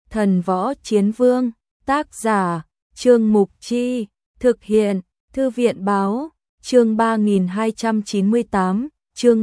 Thần Võ Chiến Vương, tác giả, Trương Mục Chi, thực hiện, Thư viện Báo, chương 3298, chương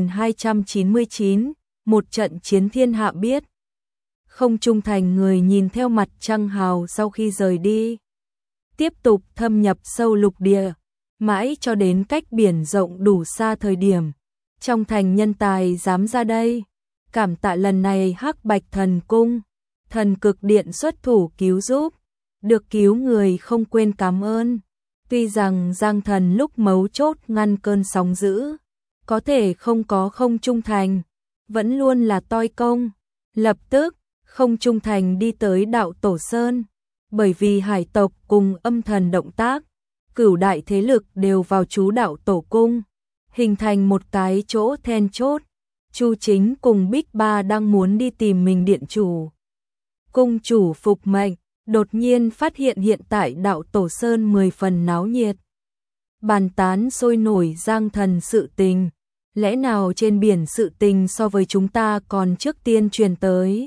3299, một trận chiến thiên hạ biết. Không trung thành người nhìn theo mặt trăng hào sau khi rời đi. Tiếp tục thâm nhập sâu lục địa, mãi cho đến cách biển rộng đủ xa thời điểm. Trong thành nhân tài dám ra đây. Cảm tạ lần này Hắc Bạch Thần Cung, Thần Cực Điện xuất thủ cứu giúp. Được cứu người không quên cảm ơn. Tuy rằng Giang Thần lúc mấu chốt ngăn cơn sóng dữ, có thể không có không trung thành, vẫn luôn là toi công. Lập tức, không trung thành đi tới Đạo Tổ Sơn, bởi vì hải tộc cùng âm thần động tác, cửu đại thế lực đều vào trú Đạo Tổ Cung, hình thành một cái chỗ then chốt. Chu Chính cùng Bích Ba đang muốn đi tìm mình điện chủ. Cung chủ phục mệnh, đột nhiên phát hiện hiện tại Đạo Tổ Sơn 10 phần náo nhiệt. Bàn tán sôi nổi Giang Thần sự tình, lẽ nào trên biển sự tình so với chúng ta còn trước tiên truyền tới.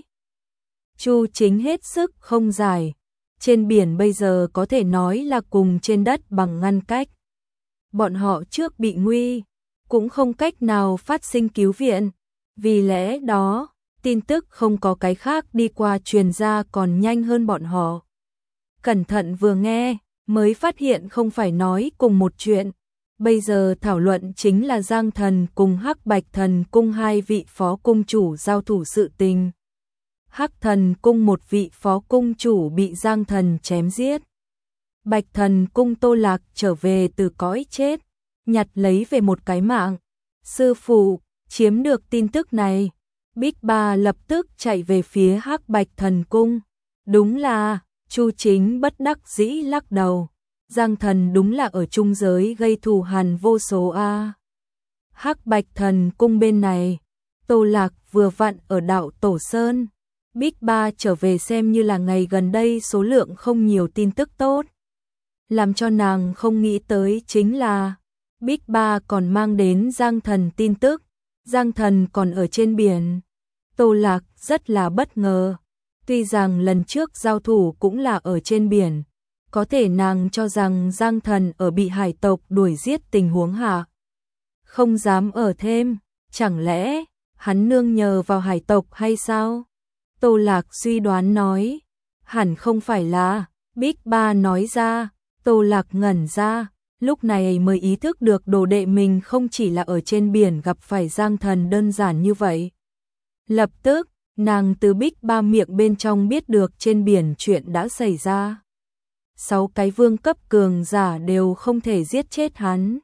Chu Chính hết sức không giải, trên biển bây giờ có thể nói là cùng trên đất bằng ngăn cách. Bọn họ trước bị nguy, cũng không cách nào phát sinh cứu viện, vì lẽ đó, tin tức không có cái khác đi qua truyền ra còn nhanh hơn bọn họ. Cẩn thận vừa nghe, mới phát hiện không phải nói cùng một chuyện. Bây giờ thảo luận chính là Giang Thần cùng Hắc Bạch Thần Cung hai vị phó cung chủ giao thủ sự tình. Hắc Thần Cung một vị phó cung chủ bị Giang Thần chém giết. Bạch Thần Cung Tô Lạc trở về từ cõi chết, nhặt lấy về một cái mạng. Sư phụ, chiếm được tin tức này, Bích Ba lập tức chạy về phía Hắc Bạch Thần Cung. Đúng là, Chu Chính bất đắc dĩ lắc đầu. Giang Thần đúng là ở trung giới gây thù hằn vô số a. Hắc Bạch Thần Cung bên này, Tô Lạc vừa vặn ở Đạo Tổ Sơn. Bích Ba trở về xem như là ngày gần đây số lượng không nhiều tin tức tốt. Làm cho nàng không nghĩ tới chính là Bích Ba còn mang đến Giang Thần tin tức. Giang Thần còn ở trên biển. Tô Lạc rất là bất ngờ. Tuy rằng lần trước giao thủ cũng là ở trên biển, có thể nàng cho rằng Giang Thần ở bị hải tộc đuổi giết tình huống hạ. Không dám ở thêm, chẳng lẽ hắn nương nhờ vào hải tộc hay sao? Tô Lạc suy đoán nói, hẳn không phải là. Bích Ba nói ra. Tô Lạc ngẩn ra, lúc này mới ý thức được đồ đệ mình không chỉ là ở trên biển gặp phải Giang Thần đơn giản như vậy. Lập tức, nàng từ Bích Ba miệng bên trong biết được trên biển chuyện đã xảy ra. 6 cái vương cấp cường giả đều không thể giết chết hắn.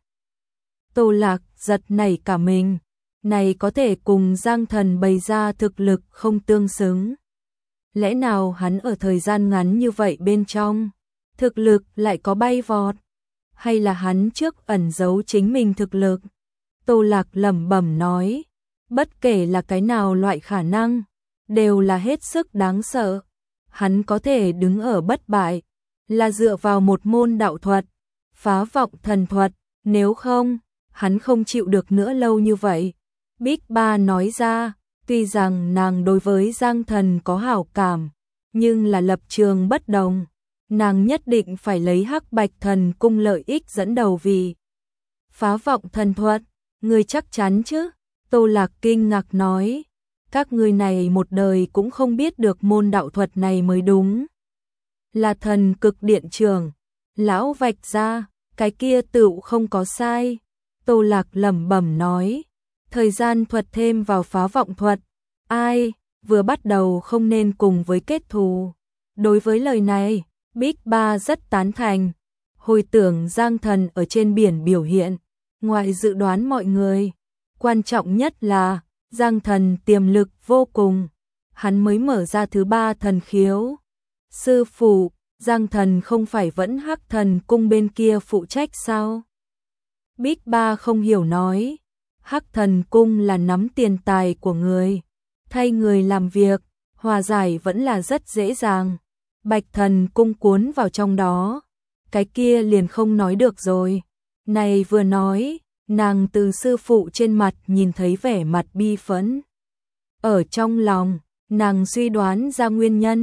Tô Lạc giật nảy cả mình, này có thể cùng Giang Thần bày ra thực lực không tương xứng. Lẽ nào hắn ở thời gian ngắn như vậy bên trong, thực lực lại có bay vọt, hay là hắn trước ẩn giấu chính mình thực lực? Tô Lạc lẩm bẩm nói, bất kể là cái nào loại khả năng, đều là hết sức đáng sợ. Hắn có thể đứng ở bất bại, là dựa vào một môn đạo thuật, phá vọng thần thuật, nếu không, hắn không chịu được nữa lâu như vậy. Bích Ba nói ra, tuy rằng nàng đối với Giang Thần có hảo cảm, nhưng là lập trường bất đồng. Nàng nhất định phải lấy Hắc Bạch Thần Cung lợi ích dẫn đầu vì phá vọng thần thuật. Ngươi chắc chắn chứ? Tô Lạc kinh ngạc nói, các ngươi này một đời cũng không biết được môn đạo thuật này mới đúng. Là Thần Cực Điện trưởng, lão vạch ra, cái kia tựu không có sai. Tô Lạc lẩm bẩm nói, thời gian thuật thêm vào phá vọng thuật, ai vừa bắt đầu không nên cùng với kết thù. Đối với lời này, Bích Ba rất tán thành. Hồi tưởng Giang Thần ở trên biển biểu hiện, ngoài dự đoán mọi người, quan trọng nhất là Giang Thần tiềm lực vô cùng, hắn mới mở ra thứ 3 thần khiếu. Sư phụ, Giang Thần không phải vẫn Hắc Thần Cung bên kia phụ trách sao? Bích Ba không hiểu nói, Hắc Thần Cung là nắm tiền tài của người, thay người làm việc, hòa giải vẫn là rất dễ dàng. Bạch Thần Cung cuốn vào trong đó, cái kia liền không nói được rồi. Này vừa nói, nàng từ sư phụ trên mặt nhìn thấy vẻ mặt bi phẫn. Ở trong lòng, nàng suy đoán ra nguyên nhân,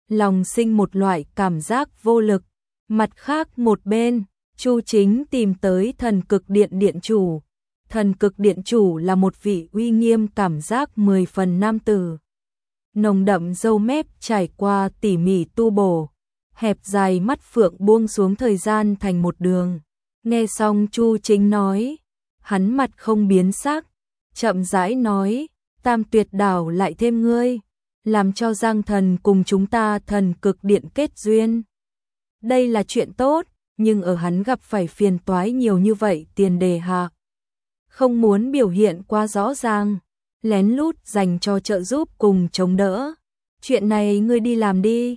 lòng sinh một loại cảm giác vô lực. Mặt khác một bên, Chu Chính tìm tới Thần Cực Điện điện chủ. Thần Cực Điện chủ là một vị uy nghiêm cảm giác 10 phần nam tử. Nồng đậm râu mép trải qua tỉ mỉ tu bổ, hẹp dài mắt phượng buông xuống thời gian thành một đường. Nghe xong Chu Chính nói, hắn mặt không biến sắc, chậm rãi nói, Tam Tuyệt Đảo lại thêm ngươi, làm cho Giang Thần cùng chúng ta Thần Cực Điện kết duyên. Đây là chuyện tốt, nhưng ở hắn gặp phải phiền toái nhiều như vậy tiền đề hạ. Không muốn biểu hiện quá rõ ràng, lén lút dành cho trợ giúp cùng chống đỡ. Chuyện này ngươi đi làm đi.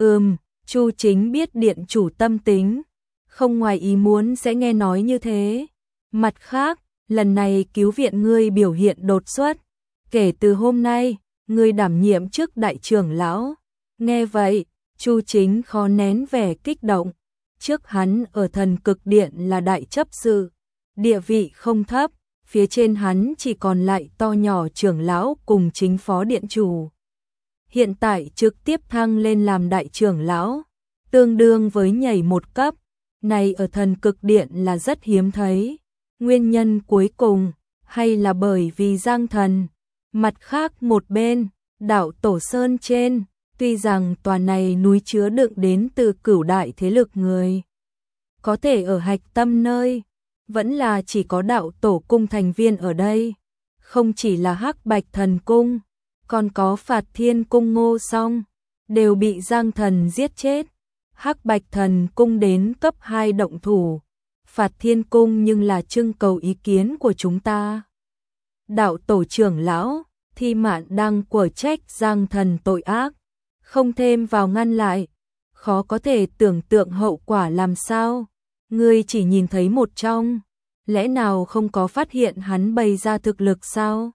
Chu Chính biết điện chủ tâm tính, không ngoài ý muốn sẽ nghe nói như thế. Mặt khác, lần này cứu viện ngươi biểu hiện đột xuất, kể từ hôm nay, ngươi đảm nhiệm chức đại trưởng lão. Nghe vậy, Chu Chính khó nén vẻ kích động. Trước hắn ở Thần Cực Điện là đại chấp sự, địa vị không thấp, phía trên hắn chỉ còn lại to nhỏ trưởng lão cùng chính phó điện chủ. Hiện tại trực tiếp thăng lên làm đại trưởng lão, tương đương với nhảy một cấp, này ở Thần Cực Điện là rất hiếm thấy. Nguyên nhân cuối cùng, hay là bởi vì Giang Thần. Mặt khác một bên, đảo Tổ Sơn trên, tuy rằng tòa này núi chứa đựng đến từ cửu đại thế lực người, có thể ở hạch tâm nơi, vẫn là chỉ có đạo tổ cung thành viên ở đây. Không chỉ là Hắc Bạch Thần Cung, còn có Phạt Thiên Cung Ngô Song, đều bị Giang Thần giết chết. Hắc Bạch Thần Cung đến cấp 2 động thủ, Phạt Thiên Cung nhưng là trưng cầu ý kiến của chúng ta. Đạo tổ trưởng lão, Thi Mạn đang quở trách Giang Thần tội ác, không thêm vào ngăn lại, khó có thể tưởng tượng hậu quả làm sao. Ngươi chỉ nhìn thấy một trong, lẽ nào không có phát hiện hắn bày ra thực lực sao?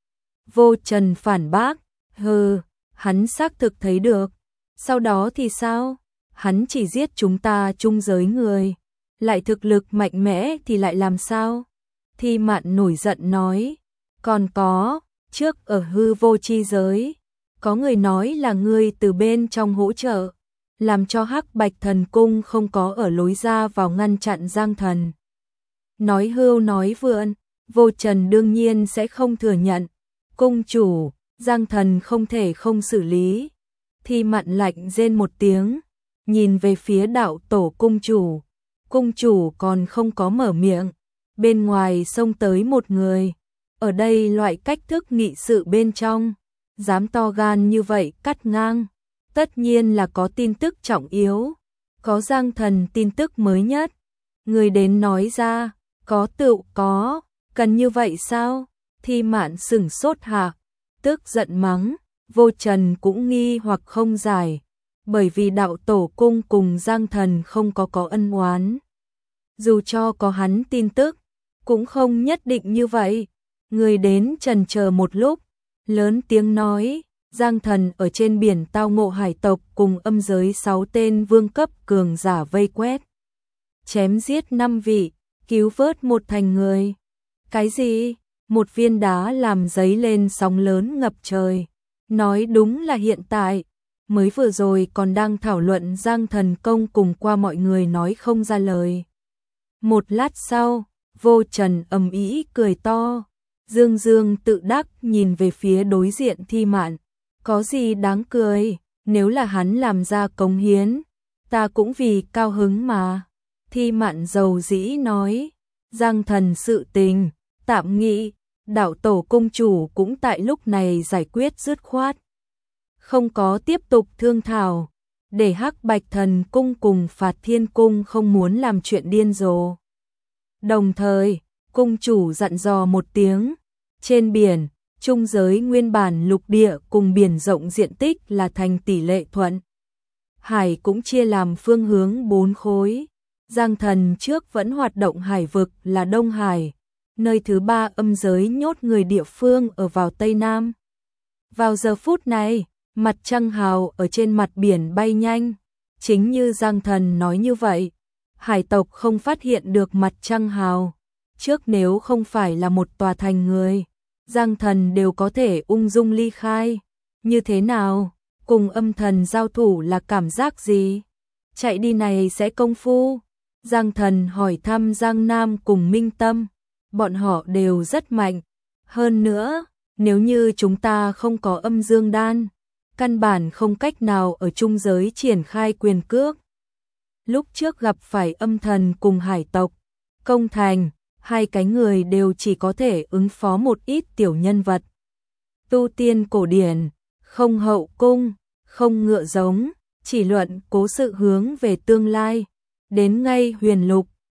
Vô Trần phản bác, hắn xác thực thấy được. Sau đó thì sao? Hắn chỉ giết chúng ta trung giới người, lại thực lực mạnh mẽ thì lại làm sao? Thi Mạn nổi giận nói, còn có, trước ở hư vô chi giới, có người nói là ngươi từ bên trong hỗ trợ, làm cho Hắc Bạch Thần Cung không có ở lối ra vào ngăn chặn Giang Thần. Nói hưu nói vượn, Vô Trần đương nhiên sẽ không thừa nhận. Cung chủ, Giang Thần không thể không xử lý. Thi Mạn lạnh rên một tiếng, nhìn về phía đạo tổ cung chủ. Cung chủ còn không có mở miệng, bên ngoài xông tới một người. Ở đây loại cách thức nghị sự bên trong, dám to gan như vậy cắt ngang, tất nhiên là có tin tức trọng yếu, có Giang Thần tin tức mới nhất. Người đến nói ra, có tựu có, cần như vậy sao? Thi Mạn sửng sốt hạ, tức giận mắng. Vô Trần cũng nghi hoặc không giải, bởi vì đạo tổ cung cùng Giang Thần không có ân oán. Dù cho có hắn tin tức, cũng không nhất định như vậy. Người đến chần chờ một lúc, lớn tiếng nói, Giang Thần ở trên biển tao ngộ hải tộc cùng âm giới 6 tên vương cấp cường giả vây quét, chém giết 5 vị, cứu vớt một thành người. Cái gì? Một viên đá làm dấy lên sóng lớn ngập trời. Nói đúng là hiện tại, mới vừa rồi còn đang thảo luận Giang Thần công cùng qua mọi người nói không ra lời. Một lát sau, Vô Trần ầm ĩ cười to, dương dương tự đắc nhìn về phía đối diện Thi Mạn. Có gì đáng cười, nếu là hắn làm ra cống hiến, ta cũng vì cao hứng mà. Thi Mạn dầu dĩ nói, Giang Thần sự tình, tạm nghị, đạo tổ cung chủ cũng tại lúc này giải quyết dứt khoát. Không có tiếp tục thương thảo, để Hắc Bạch Thần Cung cùng Phạt Thiên Cung không muốn làm chuyện điên rồ. Đồng thời, cung chủ dặn dò một tiếng, trên biển, trung giới nguyên bản lục địa cùng biển rộng diện tích là thành tỷ lệ thuận. Hải cũng chia làm phương hướng 4 khối. Giang Thần trước vẫn hoạt động hải vực là Đông Hải, nơi thứ 3 âm giới nhốt người địa phương ở vào Tây Nam. Vào giờ phút này, mặt trăng hào ở trên mặt biển bay nhanh, chính như Giang Thần nói như vậy, hải tộc không phát hiện được mặt trăng hào. Trước nếu không phải là một tòa thành người, Giang Thần đều có thể ung dung ly khai. Như thế nào? cùng âm thần giao thủ là cảm giác gì? Chạy đi này sẽ công phu? Giang Thần hỏi thăm Giang Nam cùng Minh Tâm, bọn họ đều rất mạnh. Hơn nữa, nếu như chúng ta không có âm dương đan, căn bản không cách nào ở trung giới triển khai quyền cước. Lúc trước gặp phải âm thần cùng hải tộc, công thành, hai cái người đều chỉ có thể ứng phó một ít tiểu nhân vật. Tu tiên cổ điển, không hậu cung, không ngựa giống, chỉ luận cố sự hướng về tương lai. Đến ngay huyền lục,